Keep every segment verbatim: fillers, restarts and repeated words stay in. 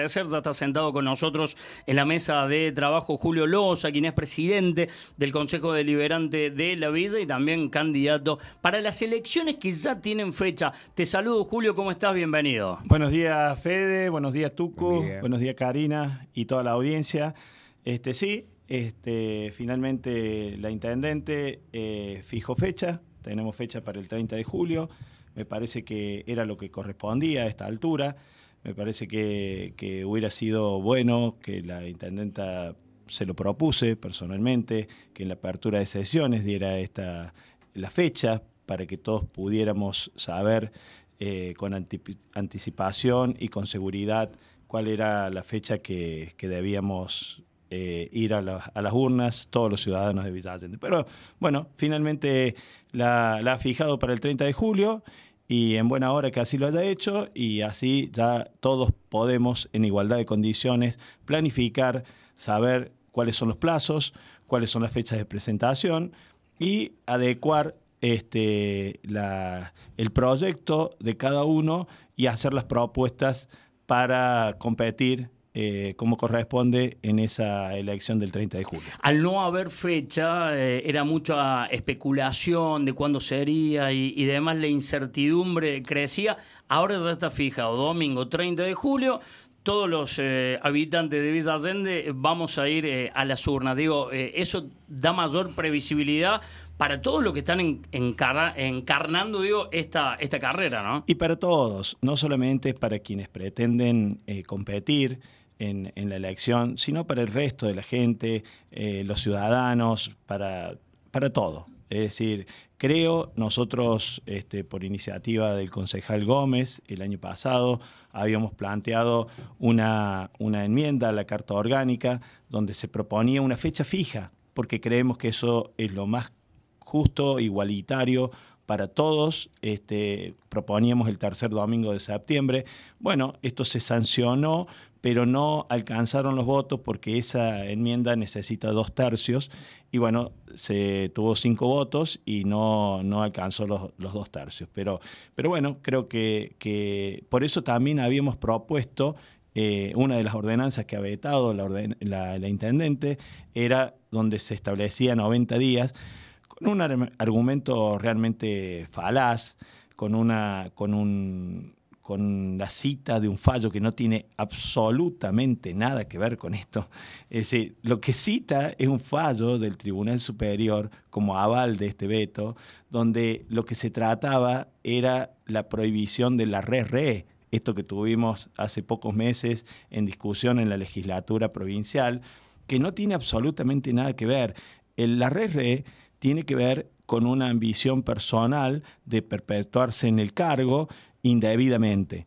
Ya está sentado con nosotros en la mesa de trabajo Julio Loza, quien es presidente del Consejo Deliberante de la Villa y también candidato para las elecciones que ya tienen fecha. Te saludo, Julio, ¿cómo estás? Bienvenido. Buenos días, Fede, buenos días, Tuco, Buen día. buenos días, Karina y toda la audiencia. Este, sí, este, finalmente la Intendente eh, fijó fecha, tenemos fecha para el treinta de julio, me parece que era lo que correspondía a esta altura. Me parece que, que hubiera sido bueno que la intendenta se lo propuse personalmente, que en la apertura de sesiones diera esta, la fecha para que todos pudiéramos saber eh, con antip- anticipación y con seguridad cuál era la fecha que, que debíamos eh, ir a, la, a las urnas todos los ciudadanos de Villa Allende. Pero bueno, finalmente la, la ha fijado para el treinta de julio. Y en buena hora que así lo haya hecho, y así ya todos podemos, en igualdad de condiciones, planificar, saber cuáles son los plazos, cuáles son las fechas de presentación y adecuar este, la, el proyecto de cada uno y hacer las propuestas para competir Eh, como corresponde en esa elección del treinta de julio. Al no haber fecha, eh, era mucha especulación de cuándo sería y, y demás, la incertidumbre crecía. Ahora ya está fijado, domingo treinta de julio, todos los eh, habitantes de Villa Allende vamos a ir eh, a las urnas. Digo, eh, eso da mayor previsibilidad para todos los que están en, encarna, encarnando digo, esta, esta carrera, ¿no? Y para todos, no solamente para quienes pretenden eh, competir en, en la elección, sino para el resto de la gente, eh, los ciudadanos, para, para todo. Es decir, creo, nosotros, este, por iniciativa del concejal Gómez, el año pasado, habíamos planteado una, una enmienda a la Carta Orgánica donde se proponía una fecha fija, porque creemos que eso es lo más justo, igualitario para todos. Este, proponíamos el tercer domingo de septiembre. Bueno, esto se sancionó, pero no alcanzaron los votos porque esa enmienda necesita dos tercios y bueno, se tuvo cinco votos y no, no alcanzó los, los dos tercios. Pero, pero bueno, creo que, que por eso también habíamos propuesto eh, una de las ordenanzas que ha vetado la, orden, la, la Intendente, era donde se establecía noventa días, con un argumento realmente falaz, con, una, con, un, con la cita de un fallo que no tiene absolutamente nada que ver con esto. Es decir, lo que cita es un fallo del Tribunal Superior como aval de este veto, donde lo que se trataba era la prohibición de la re-re, esto que tuvimos hace pocos meses en discusión en la legislatura provincial, que no tiene absolutamente nada que ver. El, la re-re tiene que ver con una ambición personal de perpetuarse en el cargo indebidamente.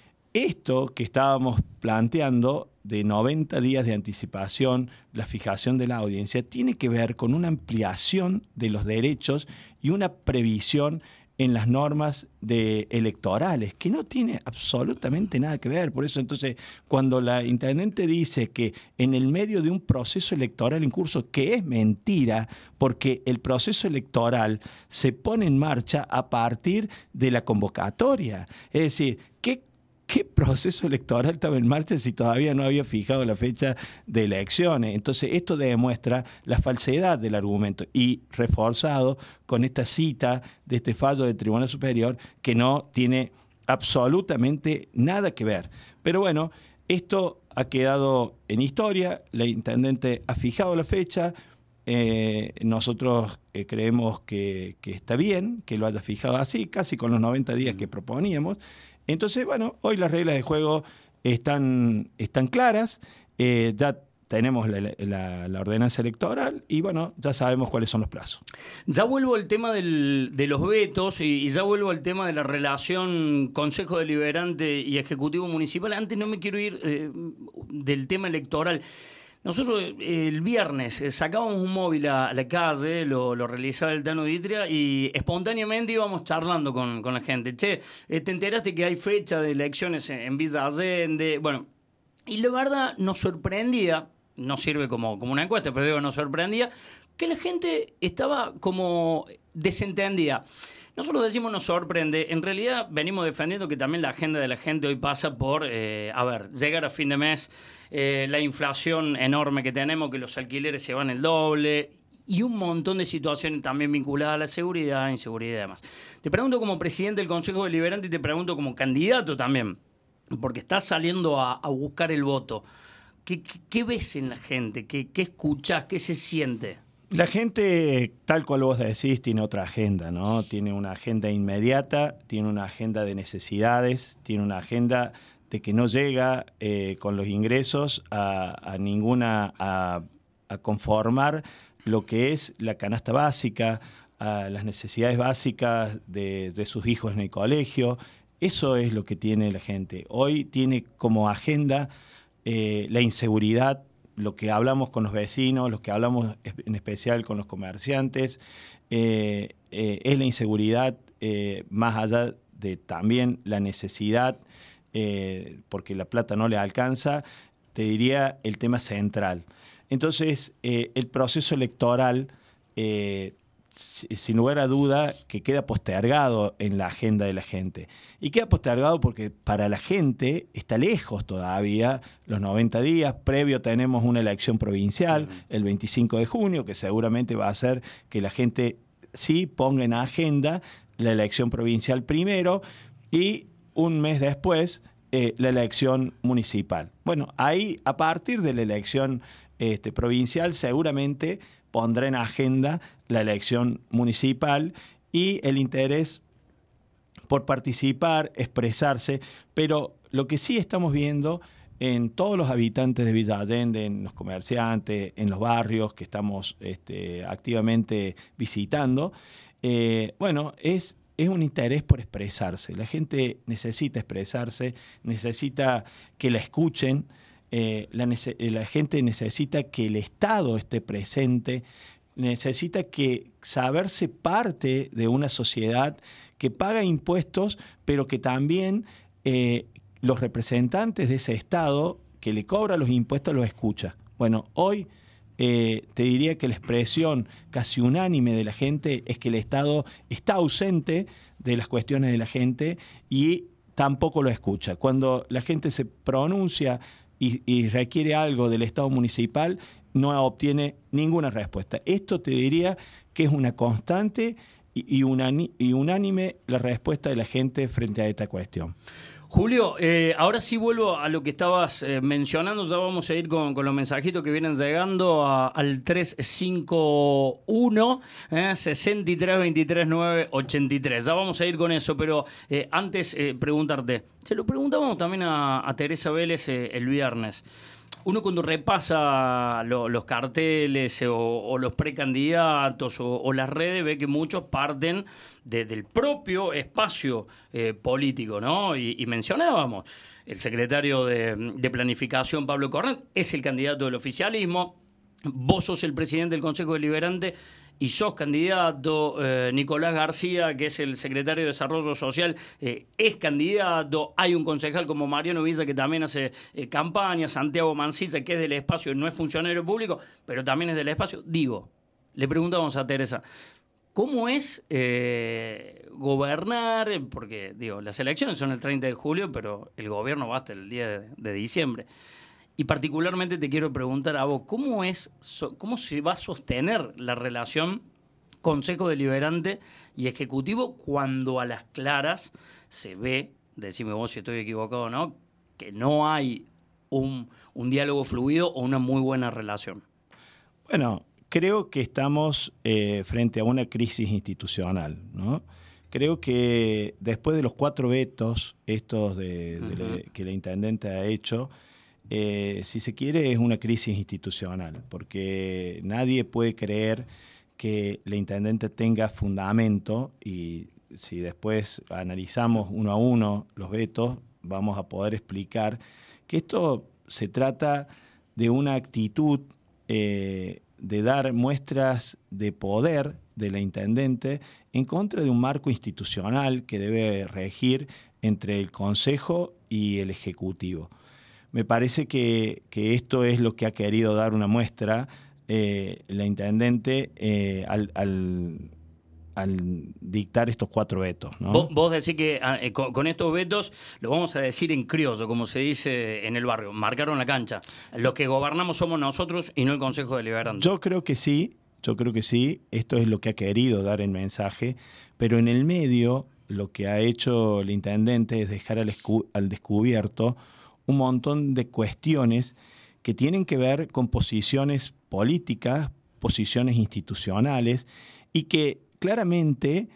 Esto que estábamos planteando de noventa días de anticipación, la fijación de la audiencia, tiene que ver con una ampliación de los derechos y una previsión en las normas de electorales, que no tiene absolutamente nada que ver. Por eso, entonces, cuando la Intendente dice que en el medio de un proceso electoral en curso, que es mentira, porque el proceso electoral se pone en marcha a partir de la convocatoria. Es decir, ¿qué ¿Qué proceso electoral estaba en marcha si todavía no había fijado la fecha de elecciones? Entonces, esto demuestra la falsedad del argumento y reforzado con esta cita de este fallo del Tribunal Superior que no tiene absolutamente nada que ver. Pero bueno, esto ha quedado en historia, la Intendente ha fijado la fecha, eh, nosotros eh, creemos que, que está bien que lo haya fijado así, casi con los noventa días que proponíamos. Entonces, bueno, hoy las reglas de juego están, están claras, eh, ya tenemos la, la, la ordenanza electoral y bueno, ya sabemos cuáles son los plazos. Ya vuelvo al tema del, de los vetos y, y ya vuelvo al tema de la relación Consejo Deliberante y Ejecutivo Municipal. Antes no me quiero ir eh, del tema electoral. Nosotros eh, el viernes eh, sacábamos un móvil a, a la calle, lo, lo realizaba el Tano Ditria y espontáneamente íbamos charlando con, con la gente. Che, eh, ¿te enteraste que hay fecha de elecciones en, en Villa Allende? Bueno, y la verdad nos sorprendía, no sirve como, como una encuesta, pero digo, nos sorprendía que la gente estaba como desentendida. Nosotros decimos nos sorprende, en realidad venimos defendiendo que también la agenda de la gente hoy pasa por, eh, a ver, llegar a fin de mes, eh, la inflación enorme que tenemos, que los alquileres se van el doble y un montón de situaciones también vinculadas a la seguridad, inseguridad y demás. Te pregunto como presidente del Consejo Deliberante y te pregunto como candidato también, porque estás saliendo a, a buscar el voto. ¿Qué, qué, qué ves en la gente? ¿Qué, qué escuchás? ¿Qué se siente? La gente, tal cual vos decís, tiene otra agenda, ¿no? Tiene una agenda inmediata, tiene una agenda de necesidades, tiene una agenda de que no llega eh, con los ingresos a, a ninguna, a, a conformar lo que es la canasta básica, a las necesidades básicas de, de sus hijos en el colegio. Eso es lo que tiene la gente. Hoy tiene como agenda eh, la inseguridad, lo que hablamos con los vecinos, lo que hablamos en especial con los comerciantes, eh, eh, es la inseguridad, eh, más allá de también la necesidad, eh, porque la plata no le alcanza, te diría el tema central. Entonces, eh, el proceso electoral, eh, sin lugar a duda, que queda postergado en la agenda de la gente. Y queda postergado porque para la gente está lejos todavía los noventa días. Previo tenemos una elección provincial, el veinticinco de junio, que seguramente va a hacer que la gente sí ponga en agenda la elección provincial primero y un mes después eh, la elección municipal. Bueno, ahí a partir de la elección este, provincial seguramente pondrá en agenda la elección municipal y el interés por participar, expresarse, pero lo que sí estamos viendo en todos los habitantes de Villa Allende, en los comerciantes, en los barrios que estamos este, activamente visitando, eh, bueno, es, es un interés por expresarse. La gente necesita expresarse, necesita que la escuchen, eh, la, la gente necesita que el Estado esté presente, necesita que saberse parte de una sociedad que paga impuestos, pero que también eh, los representantes de ese Estado que le cobra los impuestos los escucha. Bueno, hoy eh, te diría que la expresión casi unánime de la gente es que el Estado está ausente de las cuestiones de la gente y tampoco lo escucha. Cuando la gente se pronuncia y, y requiere algo del Estado municipal, no obtiene ninguna respuesta. Esto te diría que es una constante y, y, unani, y unánime la respuesta de la gente frente a esta cuestión. Julio, eh, ahora sí vuelvo a lo que estabas eh, mencionando, ya vamos a ir con, con los mensajitos que vienen llegando a, al tres cinco uno, eh, sesenta y tres veintitrés nueve ochenta y tres. Ya vamos a ir con eso, pero eh, antes eh, preguntarte, se lo preguntábamos también a, a Teresa Vélez eh, el viernes. Uno cuando repasa lo, los carteles o, o los precandidatos o, o las redes ve que muchos parten de, del propio espacio eh, político, ¿no? Y, y mencionábamos, el secretario de, de Planificación, Pablo Cornet, es el candidato del oficialismo, vos sos el presidente del Consejo Deliberante y sos candidato, eh, Nicolás García, que es el secretario de Desarrollo Social, eh, es candidato, hay un concejal como Mariano Villa que también hace eh, campaña, Santiago Mancilla, que es del espacio, no es funcionario público, pero también es del espacio. Digo, le preguntamos a Teresa, ¿cómo es eh, gobernar? Porque, digo, las elecciones son el treinta de julio, pero el gobierno va hasta el día de, de diciembre. Y particularmente te quiero preguntar a vos, ¿cómo es, cómo se va a sostener la relación Consejo Deliberante y Ejecutivo cuando a las claras se ve, decime vos si estoy equivocado o no, que no hay un, un diálogo fluido o una muy buena relación? Bueno, creo que estamos eh, frente a una crisis institucional, ¿no? Creo que después de los cuatro vetos estos de, de uh-huh. la, que la intendente ha hecho, Eh, si se quiere, es una crisis institucional, porque nadie puede creer que la intendente tenga fundamento y si después analizamos uno a uno los vetos, vamos a poder explicar que esto se trata de una actitud eh, de dar muestras de poder de la intendente en contra de un marco institucional que debe regir entre el Consejo y el Ejecutivo. Me parece que, que esto es lo que ha querido dar una muestra eh, la intendente eh, al, al, al dictar estos cuatro vetos, ¿no? Vos, vos decís que eh, con, con estos vetos, lo vamos a decir en criollo, como se dice en el barrio, marcaron la cancha. Los que gobernamos somos nosotros y no el Consejo Deliberante. Yo creo que sí, yo creo que sí. Esto es lo que ha querido dar el mensaje, pero en el medio lo que ha hecho el intendente es dejar al, escu- al descubierto un montón de cuestiones que tienen que ver con posiciones políticas, posiciones institucionales, y que claramente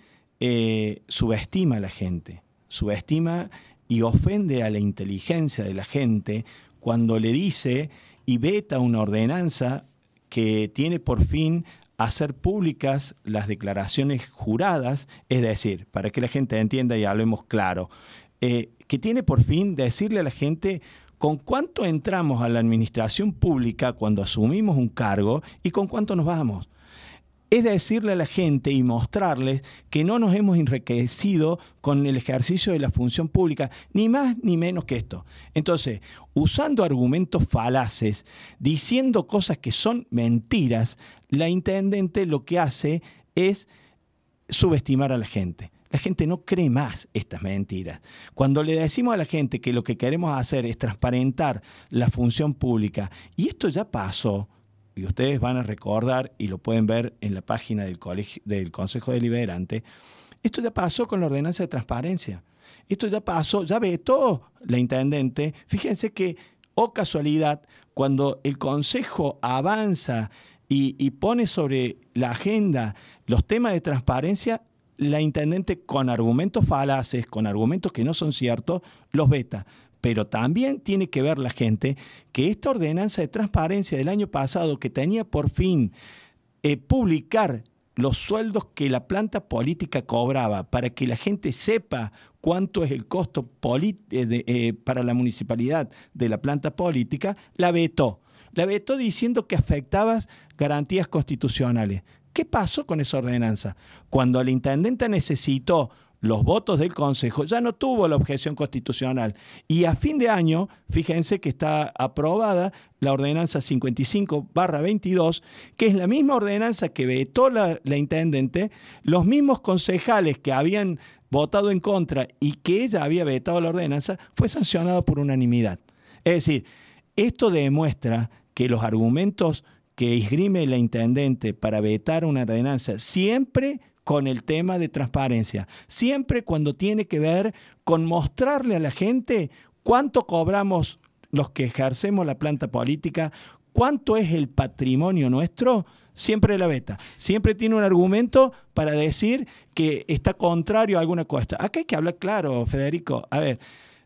eh, subestima a la gente, subestima y ofende a la inteligencia de la gente cuando le dice y veta una ordenanza que tiene por fin hacer públicas las declaraciones juradas, es decir, para que la gente entienda y hablemos claro, eh, que tiene por fin decirle a la gente con cuánto entramos a la administración pública cuando asumimos un cargo y con cuánto nos vamos. Es decirle a la gente y mostrarles que no nos hemos enriquecido con el ejercicio de la función pública, ni más ni menos que esto. Entonces, usando argumentos falaces, diciendo cosas que son mentiras, la intendente lo que hace es subestimar a la gente. La gente no cree más estas mentiras. Cuando le decimos a la gente que lo que queremos hacer es transparentar la función pública, y esto ya pasó, y ustedes van a recordar y lo pueden ver en la página del, colegio, del Consejo Deliberante, esto ya pasó con la ordenanza de transparencia. Esto ya pasó, ya vetó la intendente. Fíjense que, oh casualidad, cuando el Consejo avanza y, y pone sobre la agenda los temas de transparencia, la intendente con argumentos falaces, con argumentos que no son ciertos, los veta. Pero también tiene que ver la gente que esta ordenanza de transparencia del año pasado, que tenía por fin eh, publicar los sueldos que la planta política cobraba para que la gente sepa cuánto es el costo polit- eh, de, eh, para la municipalidad de la planta política, la vetó. La vetó diciendo que afectaba garantías constitucionales. ¿Qué pasó con esa ordenanza? Cuando la intendente necesitó los votos del Consejo, ya no tuvo la objeción constitucional. Y a fin de año, fíjense que está aprobada la ordenanza cincuenta y cinco barra veintidós, que es la misma ordenanza que vetó la, la intendente, los mismos concejales que habían votado en contra y que ella había vetado la ordenanza, fue sancionado por unanimidad. Es decir, esto demuestra que los argumentos que esgrime la intendente para vetar una ordenanza siempre con el tema de transparencia, siempre cuando tiene que ver con mostrarle a la gente cuánto cobramos los que ejercemos la planta política, cuánto es el patrimonio nuestro, siempre la veta. Siempre tiene un argumento para decir que está contrario a alguna cosa. Acá hay que hablar claro, Federico. A ver,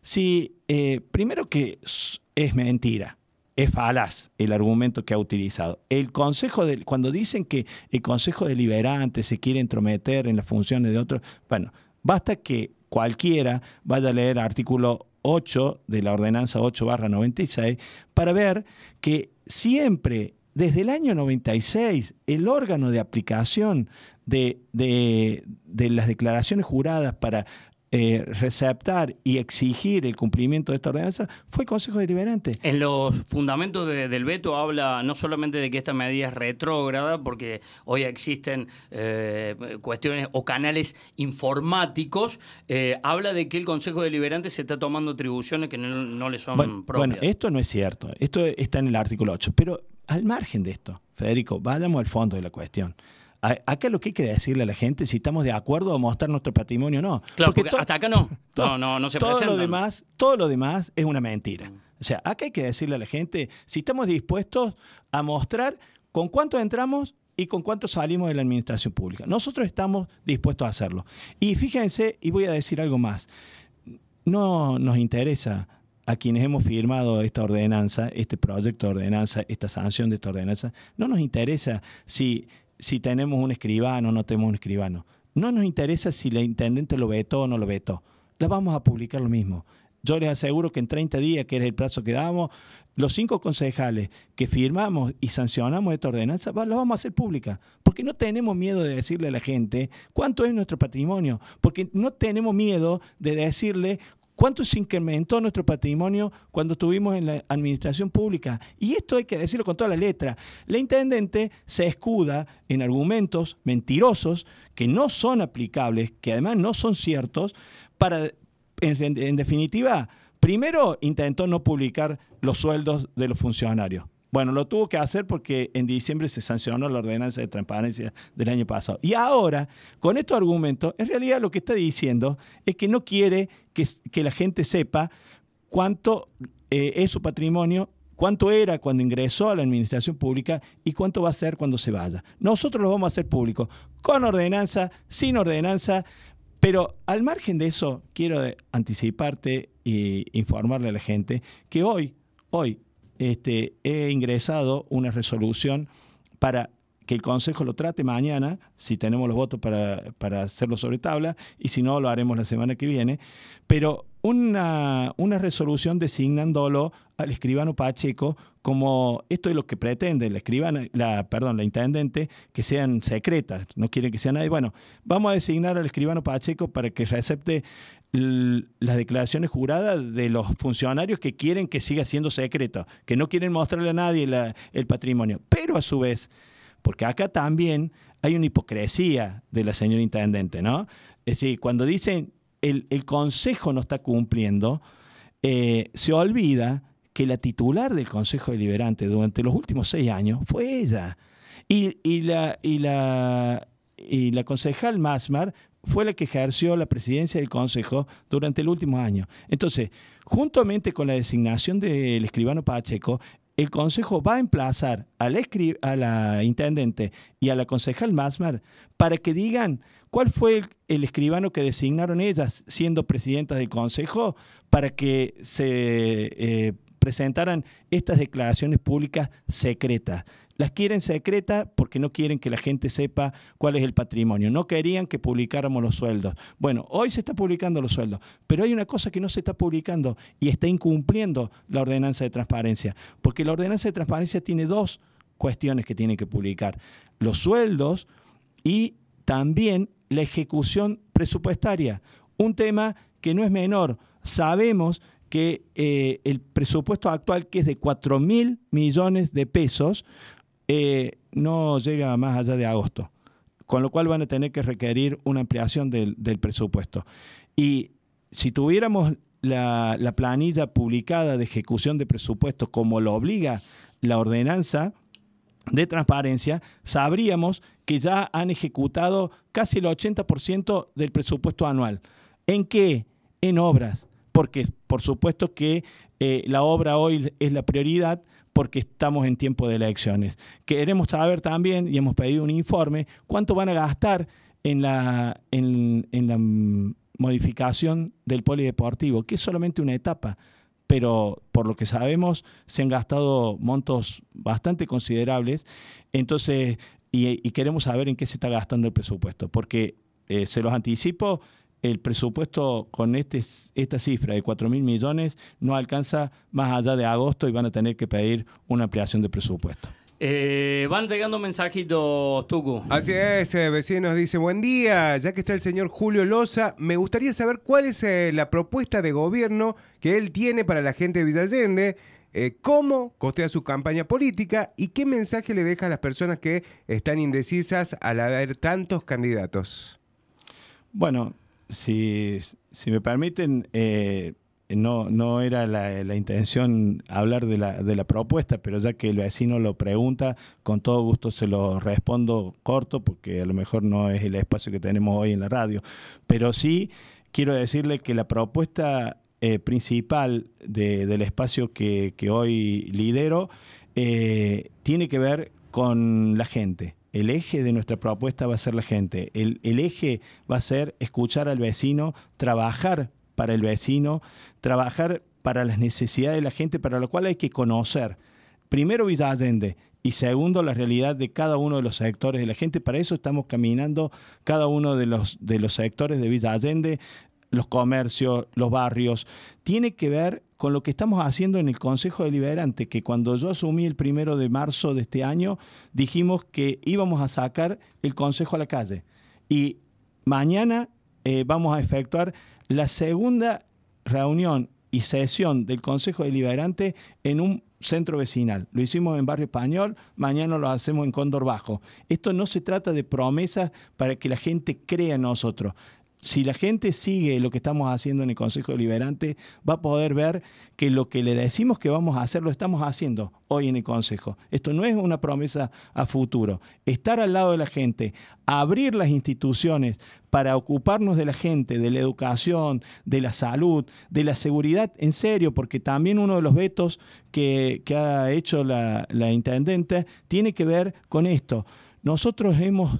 si eh, primero que es mentira, es falaz el argumento que ha utilizado. El Consejo de, cuando dicen que el Consejo Deliberante se quiere entrometer en las funciones de otros, bueno, basta que cualquiera vaya a leer artículo ocho de la ordenanza ocho barra noventa y seis para ver que siempre, desde el año noventa y seis, el órgano de aplicación de, de, de las declaraciones juradas para Eh, receptar y exigir el cumplimiento de esta ordenanza fue el Consejo Deliberante. En los fundamentos de, del veto habla no solamente de que esta medida es retrógrada, porque hoy existen eh, cuestiones o canales informáticos, eh, habla de que el Consejo Deliberante se está tomando atribuciones que no, no le son bueno, propias. Bueno, esto no es cierto. Esto está en el artículo ocho. Pero al margen de esto, Federico, vayamos al fondo de la cuestión. Acá lo que hay que decirle a la gente si estamos de acuerdo a mostrar nuestro patrimonio o no. Claro, porque, porque to- hasta acá no. To- no, no, no se todo presentan. Lo demás, todo lo demás es una mentira. O sea, acá hay que decirle a la gente si estamos dispuestos a mostrar con cuánto entramos y con cuánto salimos de la administración pública. Nosotros estamos dispuestos a hacerlo. Y fíjense, y voy a decir algo más, no nos interesa a quienes hemos firmado esta ordenanza, este proyecto de ordenanza, esta sanción de esta ordenanza, no nos interesa si... si tenemos un escribano o no tenemos un escribano. No nos interesa si la intendente lo vetó o no lo vetó. La vamos a publicar lo mismo. Yo les aseguro que en treinta días, que era el plazo que dábamos, los cinco concejales que firmamos y sancionamos esta ordenanza, la vamos a hacer pública. Porque no tenemos miedo de decirle a la gente cuánto es nuestro patrimonio. Porque no tenemos miedo de decirle cuánto se incrementó nuestro patrimonio cuando estuvimos en la administración pública. Y esto hay que decirlo con toda la letra. La intendente se escuda en argumentos mentirosos que no son aplicables, que además no son ciertos, para, en, en definitiva, primero intentó no publicar los sueldos de los funcionarios. Bueno, lo tuvo que hacer porque en diciembre se sancionó la ordenanza de transparencia del año pasado. Y ahora, con estos argumentos, en realidad lo que está diciendo es que no quiere que, que la gente sepa cuánto eh, es su patrimonio, cuánto era cuando ingresó a la administración pública y cuánto va a ser cuando se vaya. Nosotros lo vamos a hacer público, con ordenanza, sin ordenanza, pero al margen de eso, quiero anticiparte e informarle a la gente que hoy, hoy, Este, he ingresado una resolución para que el Consejo lo trate mañana, si tenemos los votos para, para hacerlo sobre tabla, y si no, lo haremos la semana que viene, pero una, una resolución designándolo al escribano Pacheco como esto es lo que pretende la escribana, la, perdón, la intendente, que sean secretas, no quieren que sea nadie. Bueno, vamos a designar al escribano Pacheco para que recepte las declaraciones juradas de los funcionarios que quieren que siga siendo secreto, que no quieren mostrarle a nadie la, el patrimonio. Pero a su vez, porque acá también hay una hipocresía de la señora intendente, ¿no? Es decir, cuando dicen el, el Consejo no está cumpliendo, eh, se olvida que la titular del Consejo Deliberante durante los últimos seis años fue ella. Y, y, la, y, la, y la concejal Masmar fue la que ejerció la presidencia del Consejo durante el último año. Entonces, juntamente con la designación del escribano Pacheco, el Consejo va a emplazar a la, escri- a la intendente y a la concejal Masmar para que digan cuál fue el, el escribano que designaron ellas siendo presidentas del Consejo para que se eh, presentaran estas declaraciones públicas secretas. Las quieren secretas porque no quieren que la gente sepa cuál es el patrimonio. No querían que publicáramos los sueldos. Bueno, hoy se está publicando los sueldos, pero hay una cosa que no se está publicando y está incumpliendo la ordenanza de transparencia, porque la ordenanza de transparencia tiene dos cuestiones que tiene que publicar: los sueldos y también la ejecución presupuestaria. Un tema que no es menor. Sabemos que eh, el presupuesto actual, que es de cuatro mil millones de pesos, Eh, no llega más allá de agosto, con lo cual van a tener que requerir una ampliación del, del presupuesto. Y si tuviéramos la, la planilla publicada de ejecución de presupuesto como lo obliga la ordenanza de transparencia, sabríamos que ya han ejecutado casi el ochenta por ciento del presupuesto anual. ¿En qué? En obras, porque por supuesto que eh, la obra hoy es la prioridad, porque estamos en tiempo de elecciones. Queremos saber también, y hemos pedido un informe, cuánto van a gastar en la, en, en la modificación del polideportivo, que es solamente una etapa, pero por lo que sabemos se han gastado montos bastante considerables. Entonces, y, y queremos saber en qué se está gastando el presupuesto, porque eh, se los anticipo, el presupuesto con este, esta cifra de cuatro mil millones no alcanza más allá de agosto y van a tener que pedir una ampliación de presupuesto. Eh, van llegando mensajitos, Tucu. Así es, eh, vecinos, dice: buen día, ya que está el señor Julio Loza, me gustaría saber cuál es eh, la propuesta de gobierno que él tiene para la gente de Villa Allende, eh, cómo costea su campaña política y qué mensaje le deja a las personas que están indecisas al haber tantos candidatos. Bueno, Si, si me permiten, eh, no, no era la, la intención hablar de la, de la propuesta, pero ya que el vecino lo pregunta, con todo gusto se lo respondo corto, porque a lo mejor no es el espacio que tenemos hoy en la radio. Pero sí quiero decirle que la propuesta eh, principal de, del espacio que, que hoy lidero eh, tiene que ver con la gente. El eje de nuestra propuesta va a ser la gente. El, el eje va a ser escuchar al vecino, trabajar para el vecino, trabajar para las necesidades de la gente, para lo cual hay que conocer, primero, Villa Allende, y segundo, la realidad de cada uno de los sectores de la gente. Para eso estamos caminando cada uno de los, de los sectores de Villa Allende, los comercios, los barrios. Tiene que ver con lo que estamos haciendo en el Consejo Deliberante, que cuando yo asumí el primero de marzo de este año, dijimos que íbamos a sacar el Consejo a la calle. Y mañana eh, vamos a efectuar la segunda reunión y sesión del Consejo Deliberante en un centro vecinal. Lo hicimos en Barrio Español, mañana lo hacemos en Cóndor Bajo. Esto no se trata de promesas para que la gente crea en nosotros. Si la gente sigue lo que estamos haciendo en el Consejo Deliberante, va a poder ver que lo que le decimos que vamos a hacer, lo estamos haciendo hoy en el Consejo. Esto no es una promesa a futuro. Estar al lado de la gente, abrir las instituciones para ocuparnos de la gente, de la educación, de la salud, de la seguridad, en serio, porque también uno de los vetos que, que ha hecho la, la intendente tiene que ver con esto. Nosotros hemos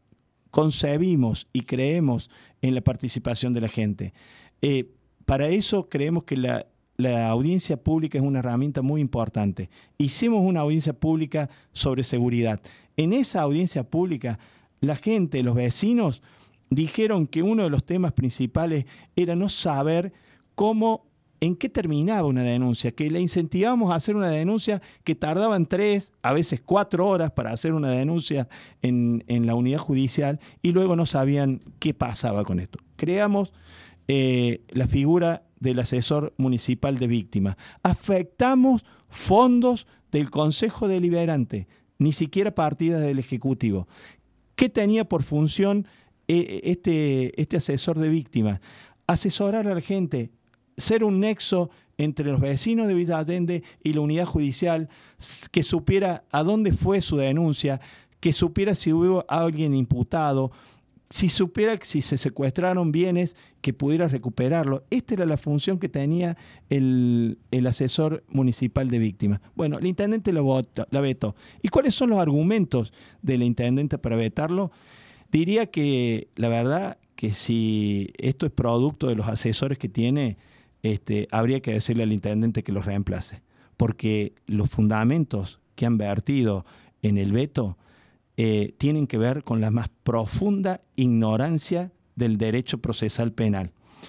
concebimos y creemos en la participación de la gente. Eh, para eso creemos que la, la audiencia pública es una herramienta muy importante. Hicimos una audiencia pública sobre seguridad. En esa audiencia pública, la gente, los vecinos, dijeron que uno de los temas principales era no saber cómo, en qué terminaba una denuncia, que le incentivábamos a hacer una denuncia que tardaban tres, a veces cuatro horas para hacer una denuncia en, en la unidad judicial y luego no sabían qué pasaba con esto. Creamos eh, la figura del asesor municipal de víctimas. Afectamos fondos del Consejo Deliberante, ni siquiera partidas del Ejecutivo. ¿Qué tenía por función eh, este, este asesor de víctimas? Asesorar a la gente, ser un nexo entre los vecinos de Villa Allende y la unidad judicial, que supiera a dónde fue su denuncia, que supiera si hubo alguien imputado, si supiera si se secuestraron bienes, que pudiera recuperarlo. Esta era la función que tenía el, el asesor municipal de víctimas. Bueno, el intendente lo votó, la vetó. ¿Y cuáles son los argumentos del intendente para vetarlo? Diría que la verdad que si esto es producto de los asesores que tiene, Este, habría que decirle al intendente que los reemplace, porque los fundamentos que han vertido en el veto eh, tienen que ver con la más profunda ignorancia del derecho procesal penal.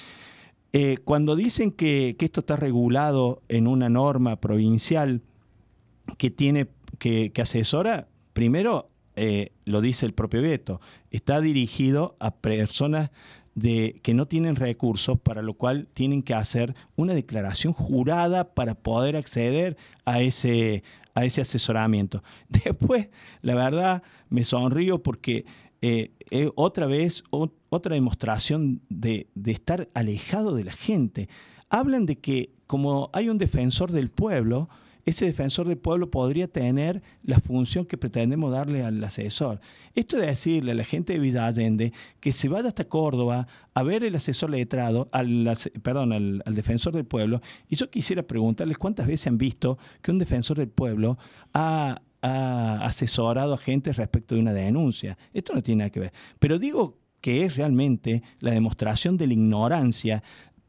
Eh, cuando dicen que, que esto está regulado en una norma provincial que, tiene, que, que asesora, primero eh, lo dice el propio veto, está dirigido a personas de que no tienen recursos, para lo cual tienen que hacer una declaración jurada para poder acceder a ese, a ese asesoramiento. Después, la verdad, me sonrío porque eh, eh, otra vez, o, otra demostración de, de estar alejado de la gente. Hablan de que como hay un defensor del pueblo, ese defensor del pueblo podría tener la función que pretendemos darle al asesor. Esto de decirle a la gente de Villa Allende que se vaya hasta Córdoba a ver el asesor letrado, al, perdón, al, al defensor del pueblo, y yo quisiera preguntarles cuántas veces han visto que un defensor del pueblo ha, ha asesorado a gente respecto de una denuncia. Esto no tiene nada que ver. Pero digo que es realmente la demostración de la ignorancia,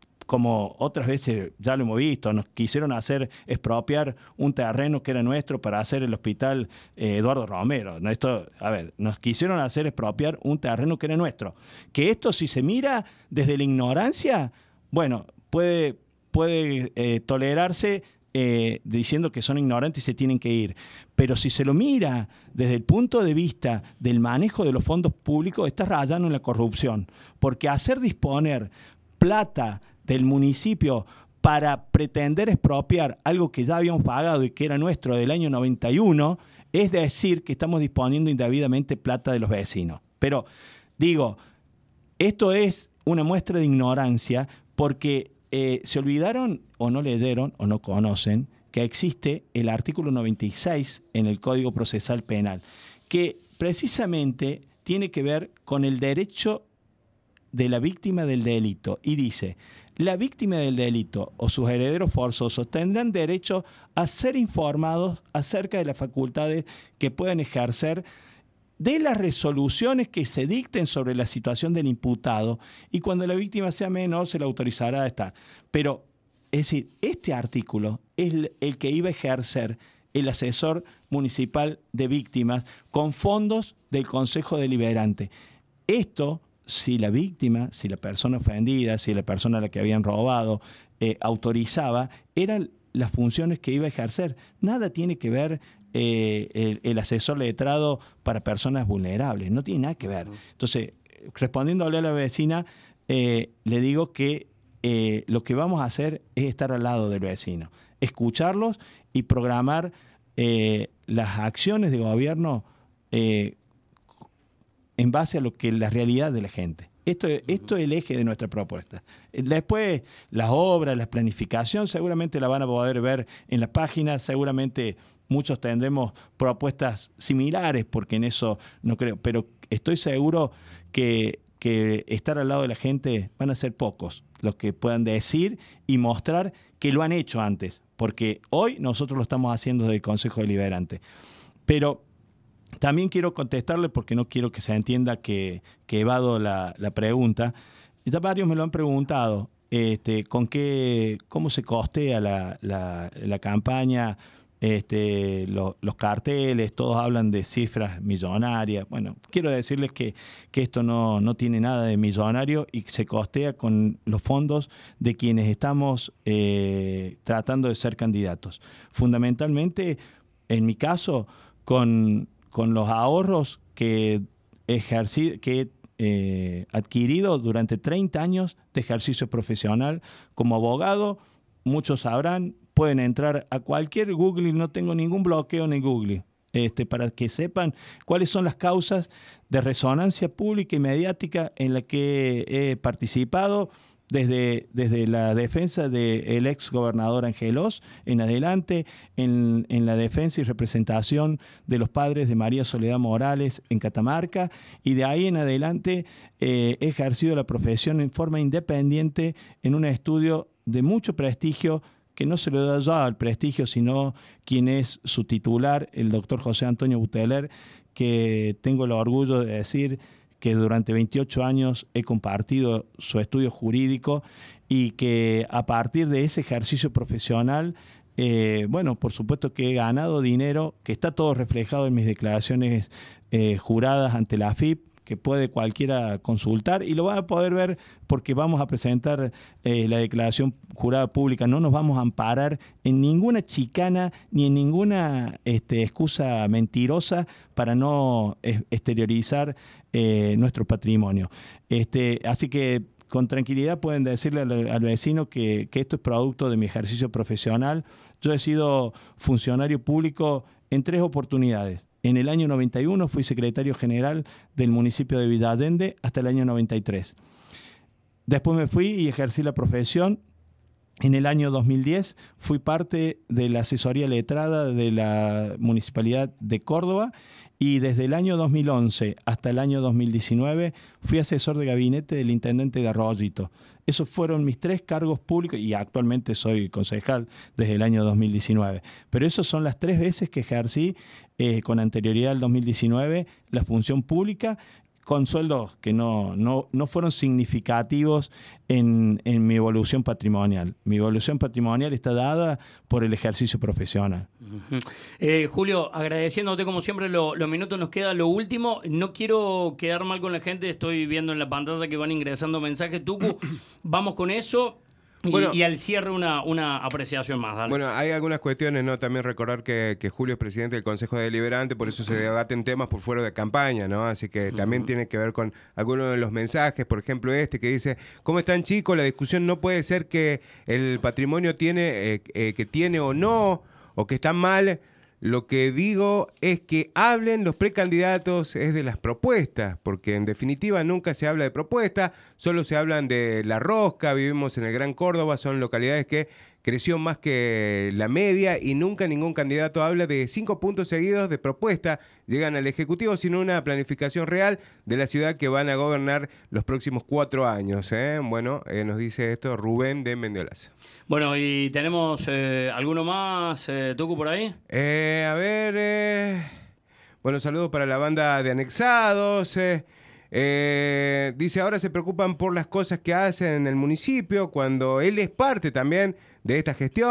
como otras veces ya lo hemos visto, nos quisieron hacer expropiar un terreno que era nuestro para hacer el hospital eh, Eduardo Romero. ¿No? Esto, a ver, nos quisieron hacer expropiar un terreno que era nuestro. Que esto, si se mira desde la ignorancia, bueno, puede, puede eh, tolerarse eh, diciendo que son ignorantes y se tienen que ir. Pero si se lo mira desde el punto de vista del manejo de los fondos públicos, está rayando en la corrupción. Porque hacer disponer plata del municipio para pretender expropiar algo que ya habíamos pagado y que era nuestro del año noventa y uno, es decir que estamos disponiendo indebidamente plata de los vecinos. Pero digo, esto es una muestra de ignorancia porque eh, se olvidaron o no leyeron o no conocen que existe el artículo noventa y seis en el Código Procesal Penal, que precisamente tiene que ver con el derecho de la víctima del delito y dice: la víctima del delito o sus herederos forzosos tendrán derecho a ser informados acerca de las facultades que pueden ejercer, de las resoluciones que se dicten sobre la situación del imputado, y cuando la víctima sea menor se le autorizará a estar. Pero, es decir, este artículo es el que iba a ejercer el asesor municipal de víctimas con fondos del Consejo Deliberante. Esto, si la víctima, si la persona ofendida, si la persona a la que habían robado eh, autorizaba, eran las funciones que iba a ejercer. Nada tiene que ver eh, el, el asesor letrado para personas vulnerables, no tiene nada que ver. Entonces, respondiéndole a la vecina, eh, le digo que eh, lo que vamos a hacer es estar al lado del vecino, escucharlos y programar eh, las acciones de gobierno eh, en base a lo que la realidad de la gente. Esto, esto es el eje de nuestra propuesta. Después, las obras, la planificación, seguramente la van a poder ver en la página, seguramente muchos tendremos propuestas similares, porque en eso no creo, pero estoy seguro que, que estar al lado de la gente van a ser pocos los que puedan decir y mostrar que lo han hecho antes, porque hoy nosotros lo estamos haciendo desde el Consejo Deliberante. Pero también quiero contestarle, porque no quiero que se entienda que, que evado la, la pregunta. Ya varios me lo han preguntado, este, con qué, cómo se costea la, la, la campaña, este, lo, los carteles, todos hablan de cifras millonarias. Bueno, quiero decirles que, que esto no, no tiene nada de millonario y se costea con los fondos de quienes estamos eh, tratando de ser candidatos. Fundamentalmente, en mi caso, con... con los ahorros que, ejercí, que he eh, adquirido durante treinta años de ejercicio profesional como abogado. Muchos sabrán, pueden entrar a cualquier Google y no tengo ningún bloqueo en el Google, este, para que sepan cuáles son las causas de resonancia pública y mediática en la que he participado. Desde, desde la defensa del ex gobernador Angelos en adelante, en, en la defensa y representación de los padres de María Soledad Morales en Catamarca, y de ahí en adelante eh, he ejercido la profesión en forma independiente en un estudio de mucho prestigio, que no se le da ya al prestigio, sino quien es su titular, el doctor José Antonio Buteler, que tengo el orgullo de decir que durante veintiocho años he compartido su estudio jurídico y que a partir de ese ejercicio profesional, eh, bueno, por supuesto que he ganado dinero, que está todo reflejado en mis declaraciones eh, juradas ante la A F I P, que puede cualquiera consultar y lo va a poder ver porque vamos a presentar eh, la declaración jurada pública. No nos vamos a amparar en ninguna chicana ni en ninguna este, excusa mentirosa para no exteriorizar eh, nuestro patrimonio. Este, así que con tranquilidad pueden decirle al, al vecino que, que esto es producto de mi ejercicio profesional. Yo he sido funcionario público en tres oportunidades. En el año noventa y uno fui secretario general del municipio de Villa Allende hasta el año noventa y tres. Después me fui y ejercí la profesión. En el año dos mil diez fui parte de la asesoría letrada de la Municipalidad de Córdoba y desde el año dos mil once hasta el año dos mil diecinueve fui asesor de gabinete del intendente de Arroyito. Esos fueron mis tres cargos públicos y actualmente soy concejal desde el año dos mil diecinueve. Pero esas son las tres veces que ejercí eh, con anterioridad al dos mil diecinueve la función pública, con sueldos que no, no, no fueron significativos en, en mi evolución patrimonial. Mi evolución patrimonial está dada por el ejercicio profesional. Uh-huh. eh, Julio, agradeciéndote como siempre, lo, los minutos nos queda lo último. No quiero quedar mal con la gente, estoy viendo en la pantalla que van ingresando mensajes. Tucu, vamos con eso. Y, bueno, y al cierre una, una apreciación más. Dale. Bueno, hay algunas cuestiones, ¿no? También recordar que, que Julio es presidente del Consejo Deliberante, por eso se debaten temas por fuera de campaña, ¿no? Así que también uh-huh. tiene que ver con algunos de los mensajes, por ejemplo este que dice: ¿cómo están, chicos? La discusión no puede ser que el patrimonio tiene, eh, eh, que tiene o no, o que está mal. Lo que digo es que hablen los precandidatos es de las propuestas, porque en definitiva nunca se habla de propuestas, solo se hablan de La Rosca, vivimos en el Gran Córdoba, son localidades que creció más que la media y nunca ningún candidato habla de cinco puntos seguidos de propuesta, llegan al Ejecutivo sin una planificación real de la ciudad que van a gobernar los próximos cuatro años. ¿eh? Bueno, eh, nos dice esto Rubén de Mendiolaza. Bueno, y tenemos eh, alguno más, eh, Tucu, por ahí. Eh, a ver, eh... bueno, saludos para la banda de Anexados. Eh. Eh, dice, ahora se preocupan por las cosas que hacen en el municipio, cuando él es parte también de esta gestión.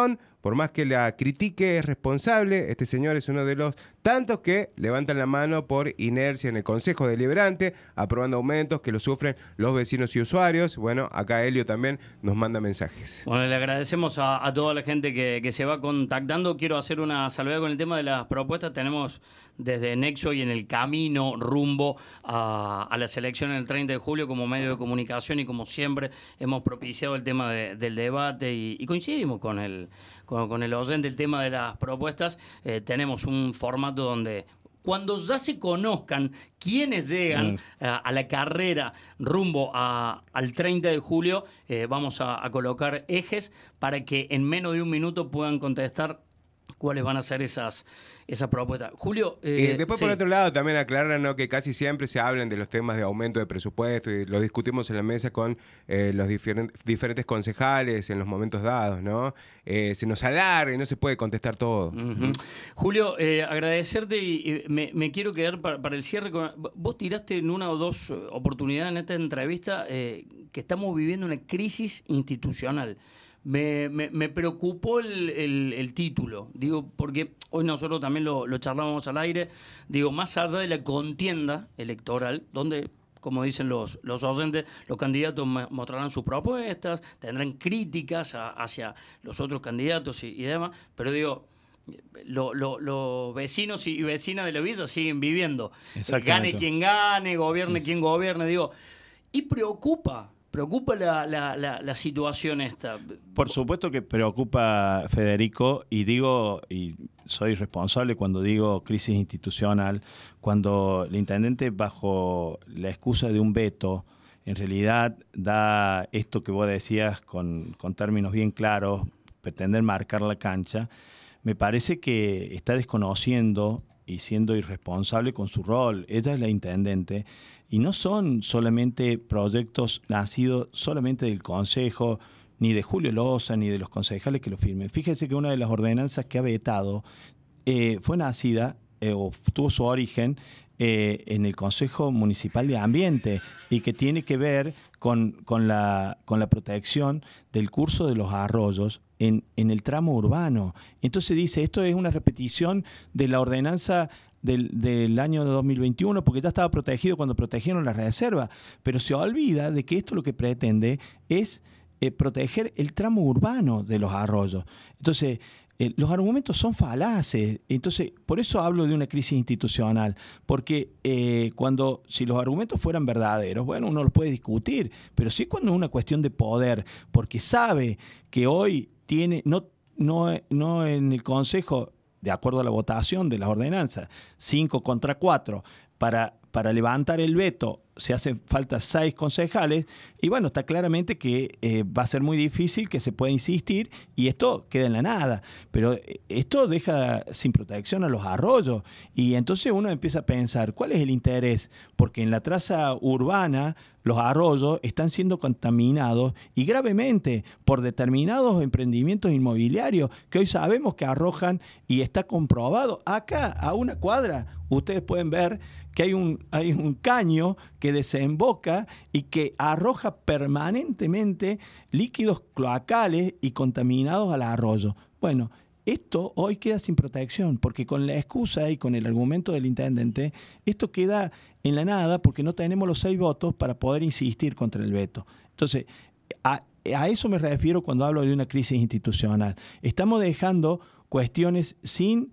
por más que la critique, es responsable. Este señor es uno de los tantos que levantan la mano por inercia en el Consejo Deliberante, aprobando aumentos que lo sufren los vecinos y usuarios. Bueno, acá Helio también nos manda mensajes. Bueno, le agradecemos a, a toda la gente que, que se va contactando. Quiero hacer una salvedad con el tema de las propuestas. Tenemos desde Nexo y en el camino rumbo a, a las elecciones el treinta de julio como medio de comunicación, y como siempre hemos propiciado el tema de, del debate y, y coincidimos con el, con, con el oyente el tema de las propuestas. Eh, tenemos un formato donde cuando ya se conozcan quiénes llegan mm. a, a la carrera rumbo a, al treinta de julio, eh, vamos a, a colocar ejes para que en menos de un minuto puedan contestar cuáles van a ser esas, esas propuestas. Julio... Eh, y después, sí. por otro lado, también aclaran, ¿no?, que casi siempre se hablan de los temas de aumento de presupuesto y lo discutimos en la mesa con eh, los diferent, diferentes concejales en los momentos dados, ¿no? Eh, se nos alarga y no se puede contestar todo. Uh-huh. Julio, eh, agradecerte y, y me, me quiero quedar para, para el cierre. Con, vos tiraste en una o dos oportunidades en esta entrevista eh, que estamos viviendo una crisis institucional. Me, me, me preocupó el, el, el título, digo, porque hoy nosotros también lo, lo charlábamos al aire, digo, más allá de la contienda electoral, donde, como dicen los, los oyentes, los candidatos mostrarán sus propuestas, tendrán críticas a, hacia los otros candidatos y, y demás, pero digo, los lo, lo vecinos y vecinas de la villa siguen viviendo, gane quien gane, gobierne quien gobierne, digo, y preocupa. ¿Preocupa la, la, la, la situación esta? Por supuesto que preocupa, Federico, y digo, y soy responsable cuando digo crisis institucional, cuando el intendente, bajo la excusa de un veto, en realidad da esto que vos decías con, con términos bien claros, pretender marcar la cancha. Me parece que está desconociendo y siendo irresponsable con su rol. Ella es la intendente y no son solamente proyectos nacidos solamente del Consejo, ni de Julio Loza, ni de los concejales que lo firmen. Fíjese que una de las ordenanzas que ha vetado eh, fue nacida eh, o tuvo su origen eh, en el Consejo Municipal de Ambiente y que tiene que ver con, con, la, con la protección del curso de los arroyos en, en el tramo urbano. Entonces dice, esto es una repetición de la ordenanza Del, del año dos mil veintiuno, porque ya estaba protegido cuando protegieron la reserva, pero se olvida de que esto lo que pretende es eh, proteger el tramo urbano de los arroyos. Entonces, eh, los argumentos son falaces. Entonces, por eso hablo de una crisis institucional, porque eh, cuando, si los argumentos fueran verdaderos, bueno, uno los puede discutir, pero sí cuando es una cuestión de poder, porque sabe que hoy tiene, no, no, no en el Consejo, de acuerdo a la votación de las ordenanzas, cinco contra cuatro, para, para levantar el veto se hacen falta seis concejales, y bueno, está claramente que eh, va a ser muy difícil que se pueda insistir, y esto queda en la nada, pero esto deja sin protección a los arroyos, y entonces uno empieza a pensar, ¿cuál es el interés? Porque en la traza urbana los arroyos están siendo contaminados y gravemente por determinados emprendimientos inmobiliarios que hoy sabemos que arrojan, y está comprobado. Acá, a una cuadra, ustedes pueden ver que hay un, hay un caño que desemboca y que arroja permanentemente líquidos cloacales y contaminados al arroyo. Bueno, esto hoy queda sin protección, porque con la excusa y con el argumento del intendente, esto queda en la nada porque no tenemos los seis votos para poder insistir contra el veto. Entonces, a, a eso me refiero cuando hablo de una crisis institucional. Estamos dejando cuestiones sin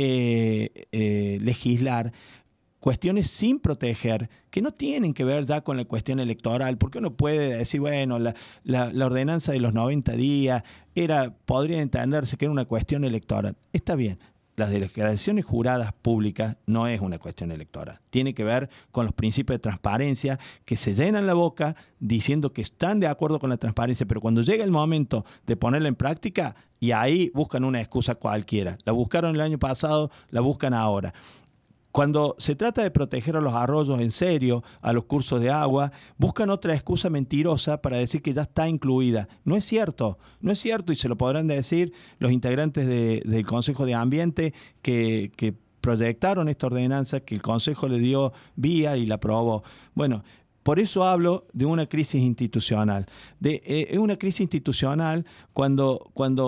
eh, eh, legislar, cuestiones sin proteger, que no tienen que ver ya con la cuestión electoral, porque uno puede decir, bueno, la, la, la ordenanza de los noventa días era, podría entenderse que era una cuestión electoral. Está bien, las declaraciones juradas públicas no es una cuestión electoral. Tiene que ver con los principios de transparencia, que se llenan la boca diciendo que están de acuerdo con la transparencia, pero cuando llega el momento de ponerla en práctica, y ahí buscan una excusa cualquiera. La buscaron el año pasado, la buscan ahora. Cuando se trata de proteger a los arroyos en serio, a los cursos de agua, buscan otra excusa mentirosa para decir que ya está incluida. No es cierto, no es cierto, y se lo podrán decir los integrantes de, del Consejo de Ambiente que, que proyectaron esta ordenanza, que el Consejo le dio vía y la aprobó. Bueno, por eso hablo de una crisis institucional. De, eh, es una crisis institucional cuando... cuando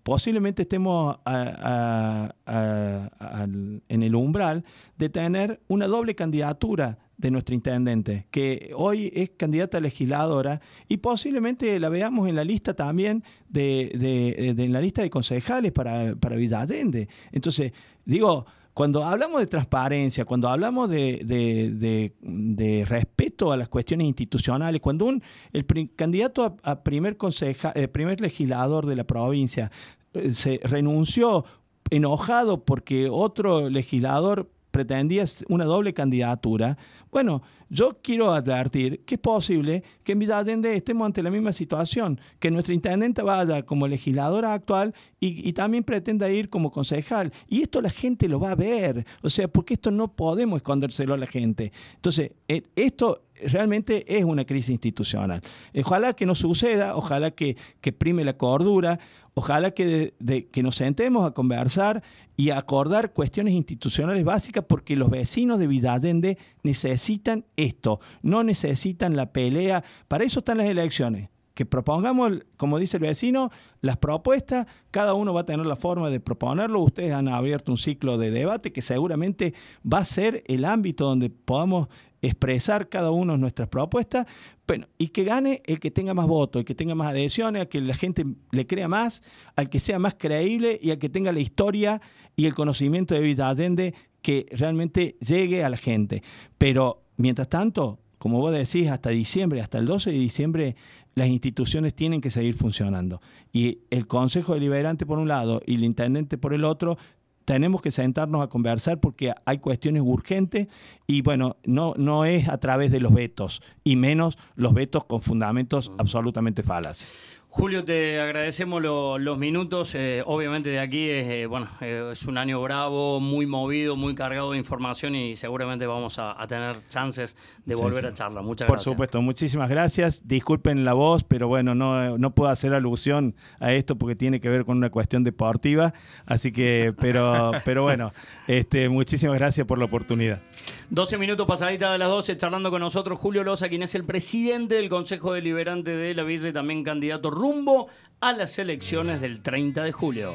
posiblemente estemos a, a, a, a, en el umbral de tener una doble candidatura de nuestra intendente, que hoy es candidata a legisladora y posiblemente la veamos en la lista también de, de, de en la lista de concejales para, para Villa Allende. Entonces, digo, cuando hablamos de transparencia, cuando hablamos de, de, de, de respeto a las cuestiones institucionales, cuando un, el pri, candidato a, a primer, conseja, eh, primer legislador de la provincia eh, se renunció enojado porque otro legislador pretendía una doble candidatura, bueno, yo quiero advertir que es posible que en Villa Allende estemos ante la misma situación, que nuestra intendente vaya como legisladora actual y, y también pretenda ir como concejal. Y esto la gente lo va a ver, o sea, porque esto no podemos escondérselo a la gente. Entonces, eh, esto realmente es una crisis institucional. Ojalá que no suceda, ojalá que, que prime la cordura, ojalá que, de, de, que nos sentemos a conversar y a acordar cuestiones institucionales básicas, porque los vecinos de Villa Allende necesitan esto, no necesitan la pelea. Para eso están las elecciones. Que propongamos, como dice el vecino, las propuestas, cada uno va a tener la forma de proponerlo. Ustedes han abierto un ciclo de debate que seguramente va a ser el ámbito donde podamos expresar cada uno nuestras propuestas, bueno, y que gane el que tenga más votos, el que tenga más adhesiones, al que la gente le crea más, al que sea más creíble y al que tenga la historia y el conocimiento de Villa Allende que realmente llegue a la gente. Pero, mientras tanto, como vos decís, hasta diciembre, hasta el doce de diciembre, las instituciones tienen que seguir funcionando. Y el Consejo Deliberante por un lado y el Intendente por el otro, tenemos que sentarnos a conversar porque hay cuestiones urgentes y bueno, no, no es a través de los vetos y menos los vetos con fundamentos absolutamente falaces. Julio, te agradecemos lo, los minutos. Eh, obviamente de aquí es, eh, bueno, eh, es un año bravo, muy movido, muy cargado de información y seguramente vamos a, a tener chances de sí, volver sí. a charlar. Muchas Por gracias. Por supuesto, muchísimas gracias. Disculpen la voz, pero bueno, no, no puedo hacer alusión a esto porque tiene que ver con una cuestión deportiva. Así que, pero, pero bueno, este, muchísimas gracias por la oportunidad. doce minutos pasadita de las doce, charlando con nosotros Julio Loza, quien es el presidente del Consejo Deliberante de la Villa y también candidato rumbo a las elecciones del treinta de julio.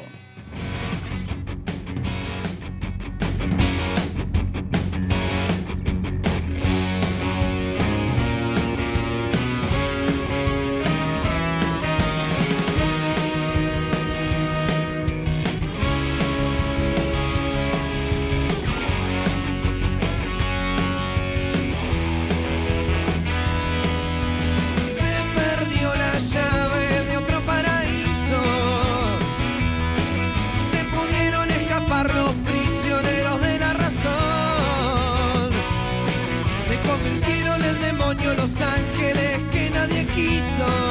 Los ángeles que nadie quiso.